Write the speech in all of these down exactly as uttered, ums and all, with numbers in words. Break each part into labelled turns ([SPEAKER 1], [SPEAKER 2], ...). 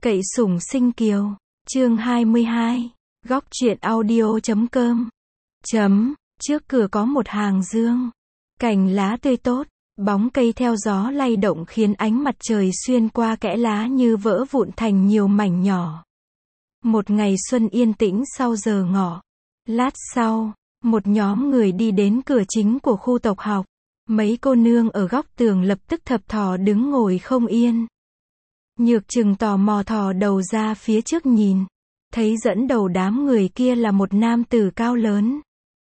[SPEAKER 1] Cậy sủng sinh kiều, chương hai mươi hai, góc truyện audio chấm com. Chấm, trước cửa có một hàng dương. Cành lá tươi tốt, bóng cây theo gió lay động khiến ánh mặt trời xuyên qua kẽ lá như vỡ vụn thành nhiều mảnh nhỏ. Một ngày xuân yên tĩnh sau giờ ngọ. Lát sau, một nhóm người đi đến cửa chính của khu tộc học. Mấy cô nương ở góc tường lập tức thập thò đứng ngồi không yên. Nhược Trừng tò mò thò đầu ra phía trước nhìn. Thấy dẫn đầu đám người kia là một nam tử cao lớn.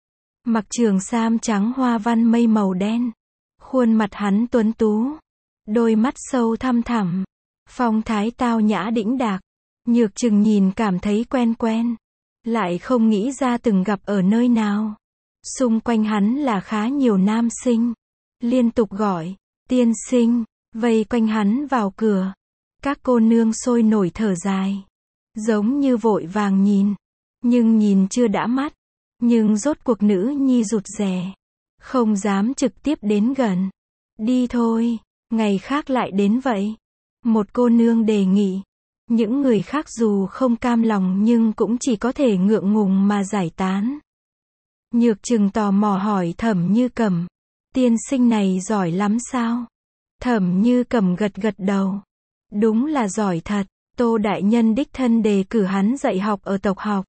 [SPEAKER 1] Mặc trường sam trắng hoa văn mây màu đen. Khuôn mặt hắn tuấn tú. Đôi mắt sâu thăm thẳm. Phong thái tao nhã đĩnh đạc. Nhược Trừng nhìn cảm thấy quen quen. Lại không nghĩ ra từng gặp ở nơi nào. Xung quanh hắn là khá nhiều nam sinh. Liên tục gọi, tiên sinh, vây quanh hắn vào cửa. Các cô nương sôi nổi thở dài. Giống như vội vàng nhìn. Nhưng nhìn chưa đã mắt. Nhưng rốt cuộc nữ nhi rụt rè. Không dám trực tiếp đến gần. Đi thôi, ngày khác lại đến vậy. Một cô nương đề nghị. Những người khác dù không cam lòng nhưng cũng chỉ có thể ngượng ngùng mà giải tán. Nhược Trừng tò mò hỏi Thẩm Như Cẩm. Tiên sinh này giỏi lắm sao? Thẩm Như Cẩm gật gật đầu. Đúng là giỏi thật, Tô đại nhân đích thân đề cử hắn dạy học ở tộc học.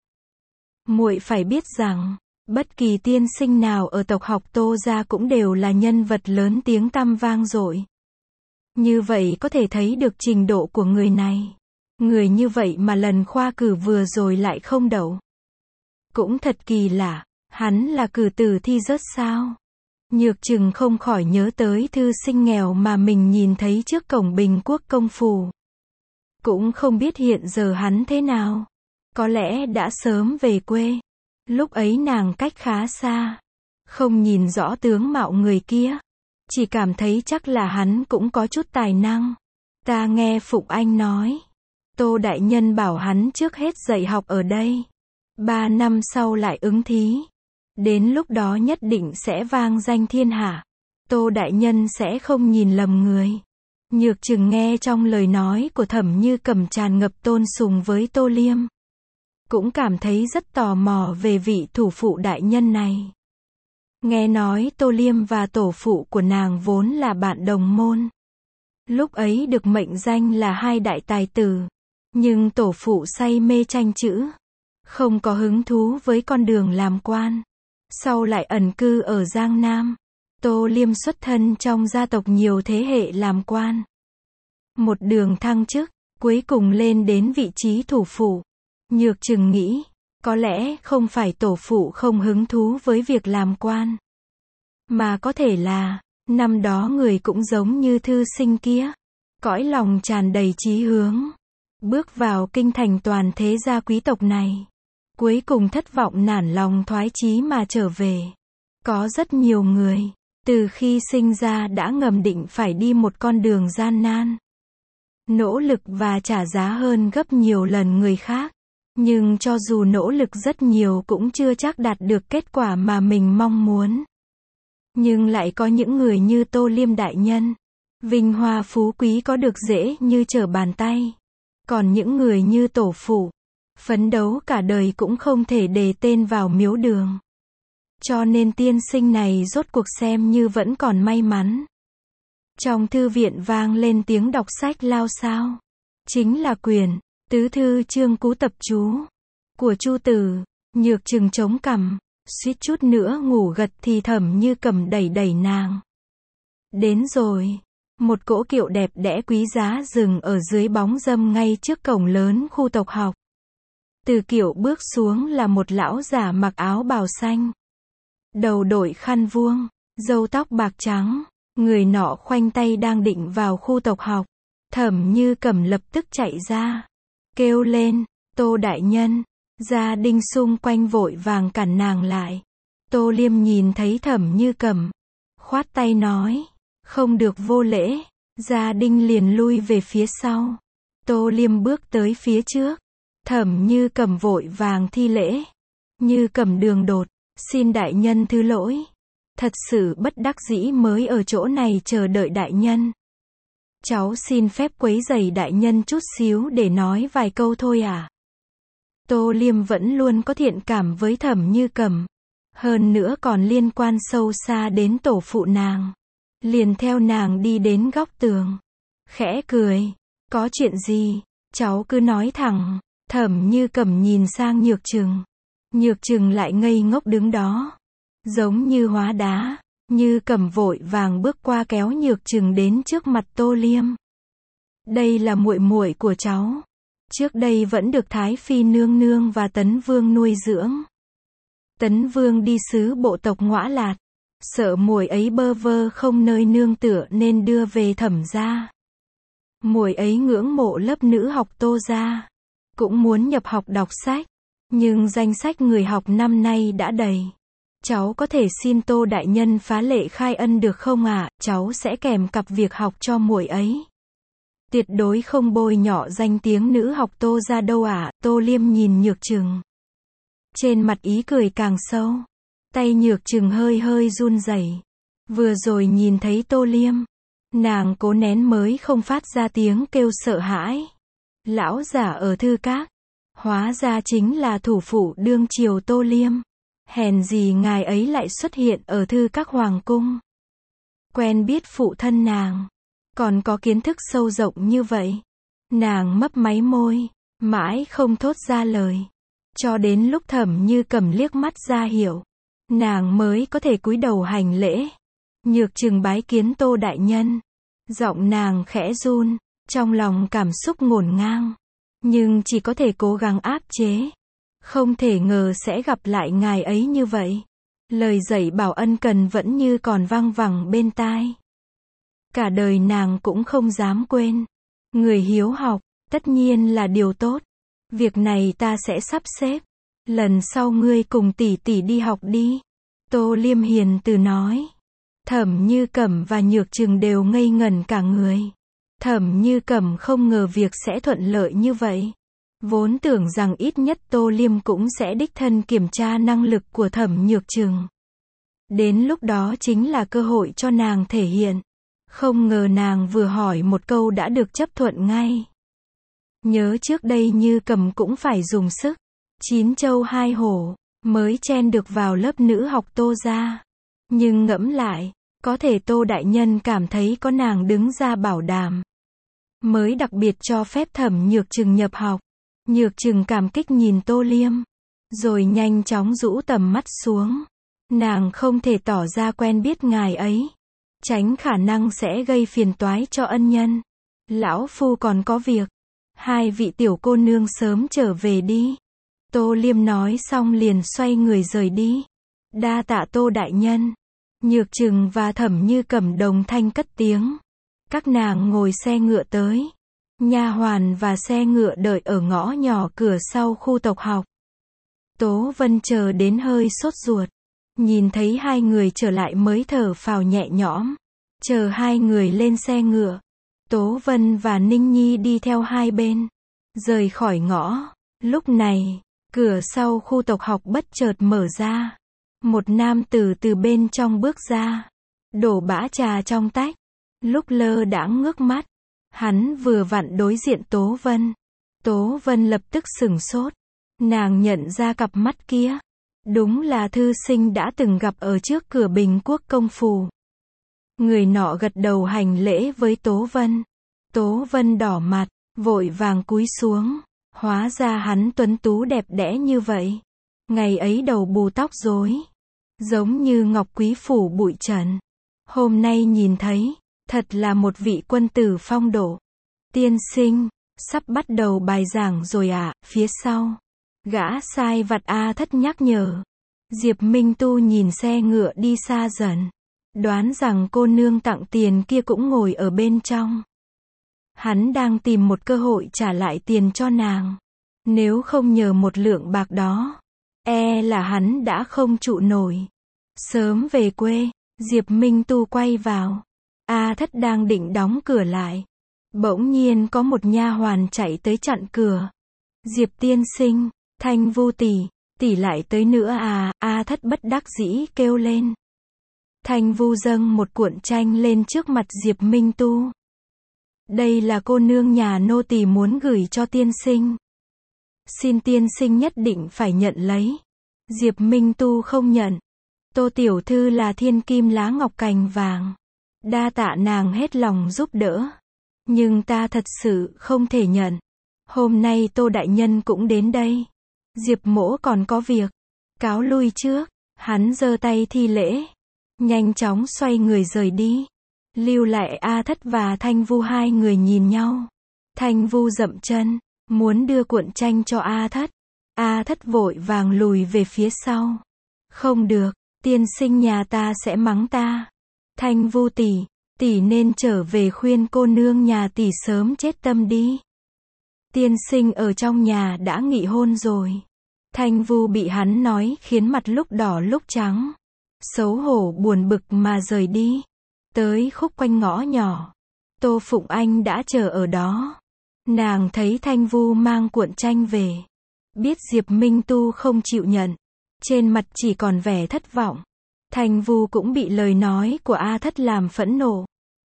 [SPEAKER 1] Muội phải biết rằng, bất kỳ tiên sinh nào ở tộc học Tô gia cũng đều là nhân vật lớn tiếng tăm vang dội. Như vậy có thể thấy được trình độ của người này. Người như vậy mà lần khoa cử vừa rồi lại không đậu. Cũng thật kỳ lạ, hắn là cử tử thi rớt sao? Nhược Trừng không khỏi nhớ tới thư sinh nghèo mà mình nhìn thấy trước cổng Bình Quốc công phủ. Cũng không biết hiện giờ hắn thế nào. Có lẽ đã sớm về quê. Lúc ấy nàng cách khá xa. Không nhìn rõ tướng mạo người kia. Chỉ cảm thấy chắc là hắn cũng có chút tài năng. Ta nghe Phụng Anh nói. Tô đại nhân bảo hắn trước hết dạy học ở đây. Ba năm sau lại ứng thí. Đến lúc đó nhất định sẽ vang danh thiên hạ. Tô đại nhân sẽ không nhìn lầm người. Nhược Trừng nghe trong lời nói của Thẩm Như Cẩm tràn ngập tôn sùng với Tô Liêm. Cũng cảm thấy rất tò mò về vị thủ phụ đại nhân này. Nghe nói Tô Liêm và tổ phụ của nàng vốn là bạn đồng môn. Lúc ấy được mệnh danh là hai đại tài tử. Nhưng tổ phụ say mê tranh chữ. Không có hứng thú với con đường làm quan. Sau lại ẩn cư ở Giang Nam. Tô Liêm xuất thân trong gia tộc nhiều thế hệ làm quan. Một đường thăng chức, cuối cùng lên đến vị trí thủ phụ. Nhược Trừng nghĩ, có lẽ không phải tổ phụ không hứng thú với việc làm quan. Mà có thể là, năm đó người cũng giống như thư sinh kia. Cõi lòng tràn đầy chí hướng. Bước vào kinh thành toàn thế gia quý tộc này. Cuối cùng thất vọng nản lòng thoái chí mà trở về. Có rất nhiều người, từ khi sinh ra đã ngầm định phải đi một con đường gian nan. Nỗ lực và trả giá hơn gấp nhiều lần người khác. Nhưng cho dù nỗ lực rất nhiều cũng chưa chắc đạt được kết quả mà mình mong muốn. Nhưng lại có những người như Tô Liêm đại nhân. Vinh hoa phú quý có được dễ như trở bàn tay. Còn những người như tổ phụ. Phấn đấu cả đời cũng không thể đề tên vào miếu đường. Cho nên tiên sinh này rốt cuộc xem như vẫn còn may mắn. Trong thư viện vang lên tiếng đọc sách lao xao. Chính là quyển Tứ Thư Chương Cú Tập Chú của Chu Tử. Nhược Trừng chống cằm, suýt chút nữa ngủ gật thì Thẩm Như Cẩm đẩy đẩy nàng. Đến rồi. Một cỗ kiệu đẹp đẽ quý giá dừng ở dưới bóng râm ngay trước cổng lớn khu tộc học. Từ kiệu bước xuống là một lão già mặc áo bào xanh. Đầu đội khăn vuông, râu tóc bạc trắng. Người nọ khoanh tay đang định vào khu tộc học. Thẩm Như Cẩm lập tức chạy ra. Kêu lên, Tô đại nhân. Gia đình xung quanh vội vàng cản nàng lại. Tô Liêm nhìn thấy Thẩm Như Cẩm. Khoát tay nói. Không được vô lễ. Gia đình liền lui về phía sau. Tô Liêm bước tới phía trước. Thẩm Như Cẩm vội vàng thi lễ. Như Cẩm đường đột. Xin đại nhân thứ lỗi. Thật sự bất đắc dĩ mới ở chỗ này chờ đợi đại nhân. Cháu xin phép quấy rầy đại nhân chút xíu để nói vài câu thôi ạ. Tô Liêm vẫn luôn có thiện cảm với Thẩm Như Cẩm. Hơn nữa còn liên quan sâu xa đến tổ phụ nàng. Liền theo nàng đi đến góc tường. Khẽ cười. Có chuyện gì? Cháu cứ nói thẳng. Thẩm Như Cẩm nhìn sang Nhược Trừng. Nhược Trừng lại ngây ngốc đứng đó. Giống như hóa đá. Như Cẩm vội vàng bước qua kéo Nhược Trừng đến trước mặt Tô Liêm. Đây là muội muội của cháu. Trước đây vẫn được Thái Phi nương nương và Tấn Vương nuôi dưỡng. Tấn Vương đi sứ bộ tộc Ngõa Lạt. Sợ muội ấy bơ vơ không nơi nương tựa nên đưa về Thẩm gia. Muội ấy ngưỡng mộ lớp nữ học Tô gia. Cũng muốn nhập học đọc sách. Nhưng danh sách người học năm nay đã đầy. Cháu có thể xin Tô đại nhân phá lệ khai ân được không ạ? Cháu sẽ kèm cặp việc học cho muội ấy. Tuyệt đối không bôi nhọ danh tiếng nữ học Tô gia đâu ạ. Tô Liêm nhìn Nhược Trừng. Trên mặt ý cười càng sâu. Tay Nhược Trừng hơi hơi run rẩy. Vừa rồi nhìn thấy Tô Liêm. Nàng cố nén mới không phát ra tiếng kêu sợ hãi. Lão giả ở thư các. Hóa ra chính là thủ phụ đương triều Tô Liêm. Hèn gì ngài ấy lại xuất hiện ở thư các hoàng cung. Quen biết phụ thân nàng. Còn có kiến thức sâu rộng như vậy. Nàng mấp máy môi. Mãi không thốt ra lời. Cho đến lúc Thẩm Như Cẩm liếc mắt ra hiểu. Nàng mới có thể cúi đầu hành lễ. Nhược Trừng bái kiến Tô đại nhân. Giọng nàng khẽ run. Trong lòng cảm xúc ngổn ngang. Nhưng chỉ có thể cố gắng áp chế. Không thể ngờ sẽ gặp lại ngài ấy như vậy. Lời dạy bảo ân cần vẫn như còn vang vẳng bên tai. Cả đời nàng cũng không dám quên. Người hiếu học, tất nhiên là điều tốt. Việc này ta sẽ sắp xếp. Lần sau ngươi cùng tỷ tỷ đi học đi. Tô Liêm hiền từ nói. Thẩm Như Cẩm và Nhược Trừng đều ngây ngẩn cả người. Thẩm Như Cẩm không ngờ việc sẽ thuận lợi như vậy. Vốn tưởng rằng ít nhất Tô Liêm cũng sẽ đích thân kiểm tra năng lực của Thẩm Nhược Trừng. Đến lúc đó chính là cơ hội cho nàng thể hiện. Không ngờ nàng vừa hỏi một câu đã được chấp thuận ngay. Nhớ trước đây Như Cẩm cũng phải dùng sức. Chín châu hai hổ, mới chen được vào lớp nữ học Tô gia. Nhưng ngẫm lại, có thể Tô đại nhân cảm thấy có nàng đứng ra bảo đảm. Mới đặc biệt cho phép Thẩm Nhược Trừng nhập học. Nhược Trừng cảm kích nhìn Tô Liêm. Rồi nhanh chóng rũ tầm mắt xuống. Nàng không thể tỏ ra quen biết ngài ấy. Tránh khả năng sẽ gây phiền toái cho ân nhân. Lão phu còn có việc. Hai vị tiểu cô nương sớm trở về đi. Tô Liêm nói xong liền xoay người rời đi. Đa tạ Tô đại nhân. Nhược Trừng và Thẩm Như Cẩm đồng thanh cất tiếng. Các nàng ngồi xe ngựa tới. Nha hoàn và xe ngựa đợi ở ngõ nhỏ cửa sau khu tộc học. Tố Vân chờ đến hơi sốt ruột. Nhìn thấy hai người trở lại mới thở phào nhẹ nhõm. Chờ hai người lên xe ngựa. Tố Vân và Ninh Nhi đi theo hai bên. Rời khỏi ngõ. Lúc này, cửa sau khu tộc học bất chợt mở ra. Một nam tử từ bên trong bước ra. Đổ bã trà trong tách. Lúc lơ đãng ngước mắt. Hắn vừa vặn đối diện Tố Vân. Tố Vân lập tức sửng sốt. Nàng nhận ra cặp mắt kia. Đúng là thư sinh đã từng gặp ở trước cửa Bình Quốc công phủ. Người nọ gật đầu hành lễ với Tố Vân. Tố Vân đỏ mặt, vội vàng cúi xuống. Hóa ra hắn tuấn tú đẹp đẽ như vậy. Ngày ấy đầu bù tóc rối. Giống như ngọc quý phủ bụi trần. Hôm nay nhìn thấy, thật là một vị quân tử phong độ. Tiên sinh, sắp bắt đầu bài giảng rồi ạ, à, phía sau. Gã sai vặt A Thất nhắc nhở. Diệp Minh Tu nhìn xe ngựa đi xa dần. Đoán rằng cô nương tặng tiền kia cũng ngồi ở bên trong. Hắn đang tìm một cơ hội trả lại tiền cho nàng. Nếu không nhờ một lượng bạc đó, e là hắn đã không trụ nổi. Sớm về quê, Diệp Minh Tu quay vào. A Thất đang định đóng cửa lại. Bỗng nhiên có một nha hoàn chạy tới chặn cửa. Diệp tiên sinh, Thanh Vu tỷ, tỷ lại tới nữa à, A Thất bất đắc dĩ kêu lên. Thanh Vu dâng một cuộn tranh lên trước mặt Diệp Minh Tu. Đây là cô nương nhà nô tỳ muốn gửi cho tiên sinh. Xin tiên sinh nhất định phải nhận lấy. Diệp Minh Tu không nhận. Tô tiểu thư là thiên kim lá ngọc cành vàng. Đa tạ nàng hết lòng giúp đỡ. Nhưng ta thật sự không thể nhận. Hôm nay Tô đại nhân cũng đến đây. Diệp mỗ còn có việc. Cáo lui trước. Hắn giơ tay thi lễ. Nhanh chóng xoay người rời đi. Lưu lại A Thất và Thanh Vu hai người nhìn nhau. Thanh Vu dậm chân. Muốn đưa cuộn tranh cho A Thất. A Thất vội vàng lùi về phía sau. Không được. Tiên sinh nhà ta sẽ mắng ta. Thanh Vu tỷ, tỷ nên trở về khuyên cô nương nhà tỷ sớm chết tâm đi. Tiên sinh ở trong nhà đã nghị hôn rồi. Thanh Vu bị hắn nói khiến mặt lúc đỏ lúc trắng. Xấu hổ buồn bực mà rời đi. Tới khúc quanh ngõ nhỏ. Tô Phụng Anh đã chờ ở đó. Nàng thấy Thanh Vu mang cuộn tranh về. Biết Diệp Minh Tu không chịu nhận. Trên mặt chỉ còn vẻ thất vọng. Thanh Vu cũng bị lời nói của A Thất làm phẫn nộ.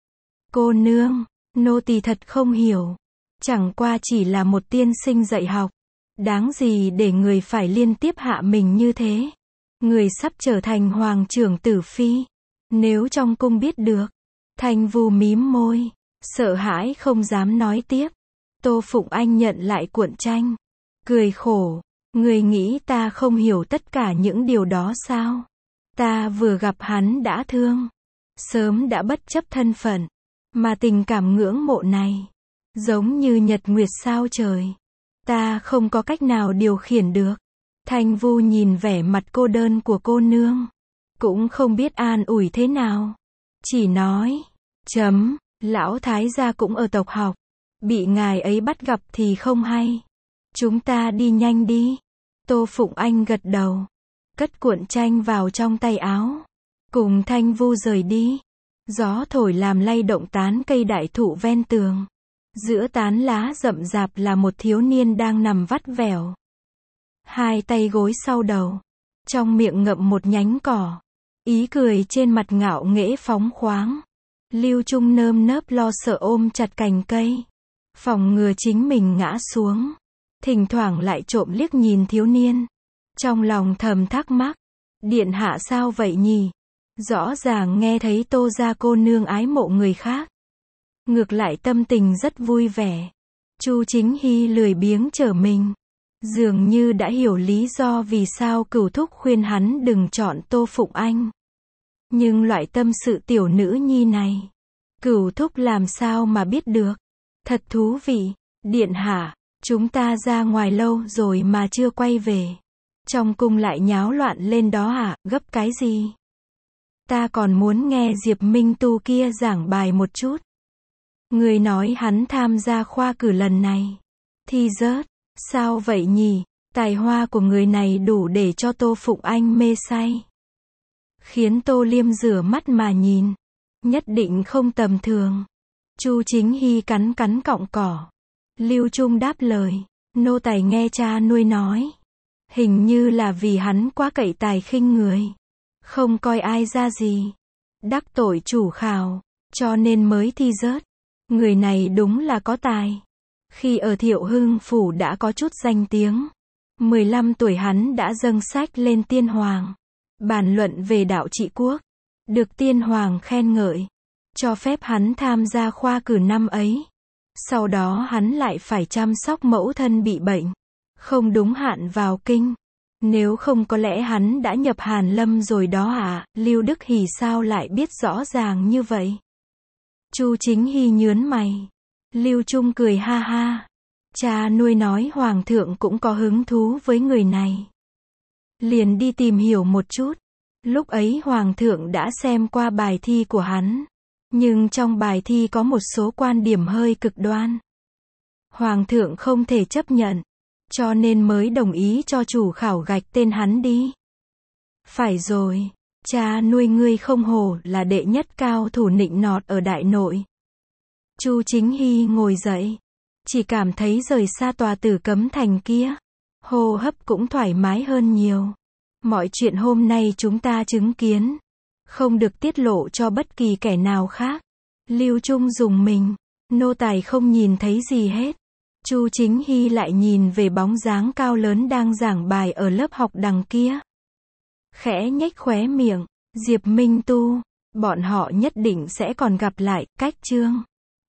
[SPEAKER 1] Cô nương, nô tỳ thật không hiểu. Chẳng qua chỉ là một tiên sinh dạy học. Đáng gì để người phải liên tiếp hạ mình như thế. Người sắp trở thành hoàng trưởng tử phi. Nếu trong cung biết được. Thanh Vu mím môi. Sợ hãi không dám nói tiếp. Tô Phụng Anh nhận lại cuộn tranh. Cười khổ. Người nghĩ ta không hiểu tất cả những điều đó sao? Ta vừa gặp hắn đã thương. Sớm đã bất chấp thân phận. Mà tình cảm ngưỡng mộ này. Giống như nhật nguyệt sao trời. Ta không có cách nào điều khiển được. Thanh Vu nhìn vẻ mặt cô đơn của cô nương. Cũng không biết an ủi thế nào. Chỉ nói. Chấm. Lão thái gia cũng ở tộc học. Bị ngài ấy bắt gặp thì không hay. Chúng ta đi nhanh đi. Tô Phụng Anh gật đầu. Cất cuộn tranh vào trong tay áo. Cùng Thanh Vu rời đi. Gió thổi làm lay động tán cây đại thụ ven tường. Giữa tán lá rậm rạp là một thiếu niên đang nằm vắt vẻo. Hai tay gối sau đầu. Trong miệng ngậm một nhánh cỏ. Ý cười trên mặt ngạo nghễ phóng khoáng. Lưu Trung nơm nớp lo sợ ôm chặt cành cây. Phòng ngừa chính mình ngã xuống. Thỉnh thoảng lại trộm liếc nhìn thiếu niên. Trong lòng thầm thắc mắc. Điện hạ sao vậy nhỉ? Rõ ràng nghe thấy Tô gia cô nương ái mộ người khác. Ngược lại tâm tình rất vui vẻ. Chu Chính Hy lười biếng trở mình. Dường như đã hiểu lý do vì sao Cửu Thúc khuyên hắn đừng chọn Tô Phụng Anh. Nhưng loại tâm sự tiểu nữ nhi này. Cửu Thúc làm sao mà biết được. Thật thú vị. Điện hạ, chúng ta ra ngoài lâu rồi mà chưa quay về. Trong cung lại nháo loạn lên đó hả, gấp cái gì? Ta còn muốn nghe Diệp Minh Tu kia giảng bài một chút. Người nói hắn tham gia khoa cử lần này. Thi rớt. Sao vậy nhỉ? Tài hoa của người này đủ để cho Tô Phụng Anh mê say. Khiến Tô Liêm rửa mắt mà nhìn. Nhất định không tầm thường. Chu Chính Hy cắn cắn cọng cỏ. Lưu Trung đáp lời. Nô tài nghe cha nuôi nói. Hình như là vì hắn quá cậy tài khinh người. Không coi ai ra gì. Đắc tội chủ khảo. Cho nên mới thi rớt. Người này đúng là có tài. Khi ở Thiệu Hưng Phủ đã có chút danh tiếng. mười lăm tuổi hắn đã dâng sách lên tiên hoàng. Bàn luận về đạo trị quốc. Được tiên hoàng khen ngợi. Cho phép hắn tham gia khoa cử năm ấy. Sau đó hắn lại phải chăm sóc mẫu thân bị bệnh. Không đúng hạn vào kinh. Nếu không có lẽ hắn đã nhập Hàn Lâm rồi đó à, Lưu Đức Hỷ sao lại biết rõ ràng như vậy? Chu Chính Hy nhớn mày. Lưu Trung cười ha ha. Cha nuôi nói hoàng thượng cũng có hứng thú với người này. Liền đi tìm hiểu một chút. Lúc ấy hoàng thượng đã xem qua bài thi của hắn. Nhưng trong bài thi có một số quan điểm hơi cực đoan. Hoàng thượng không thể chấp nhận. Cho nên mới đồng ý cho chủ khảo gạch tên hắn đi. Phải rồi. Cha nuôi ngươi không hổ là đệ nhất cao thủ nịnh nọt ở đại nội. Chu Chính Hy ngồi dậy. Chỉ cảm thấy rời xa tòa Tử Cấm Thành kia. Hô hấp cũng thoải mái hơn nhiều. Mọi chuyện hôm nay chúng ta chứng kiến. Không được tiết lộ cho bất kỳ kẻ nào khác. Lưu Trung dùng mình. Nô tài không nhìn thấy gì hết. Chu Chính Hy lại nhìn về bóng dáng cao lớn đang giảng bài ở lớp học đằng kia. Khẽ nhếch khóe miệng, Diệp Minh Tu, bọn họ nhất định sẽ còn gặp lại, cách chương.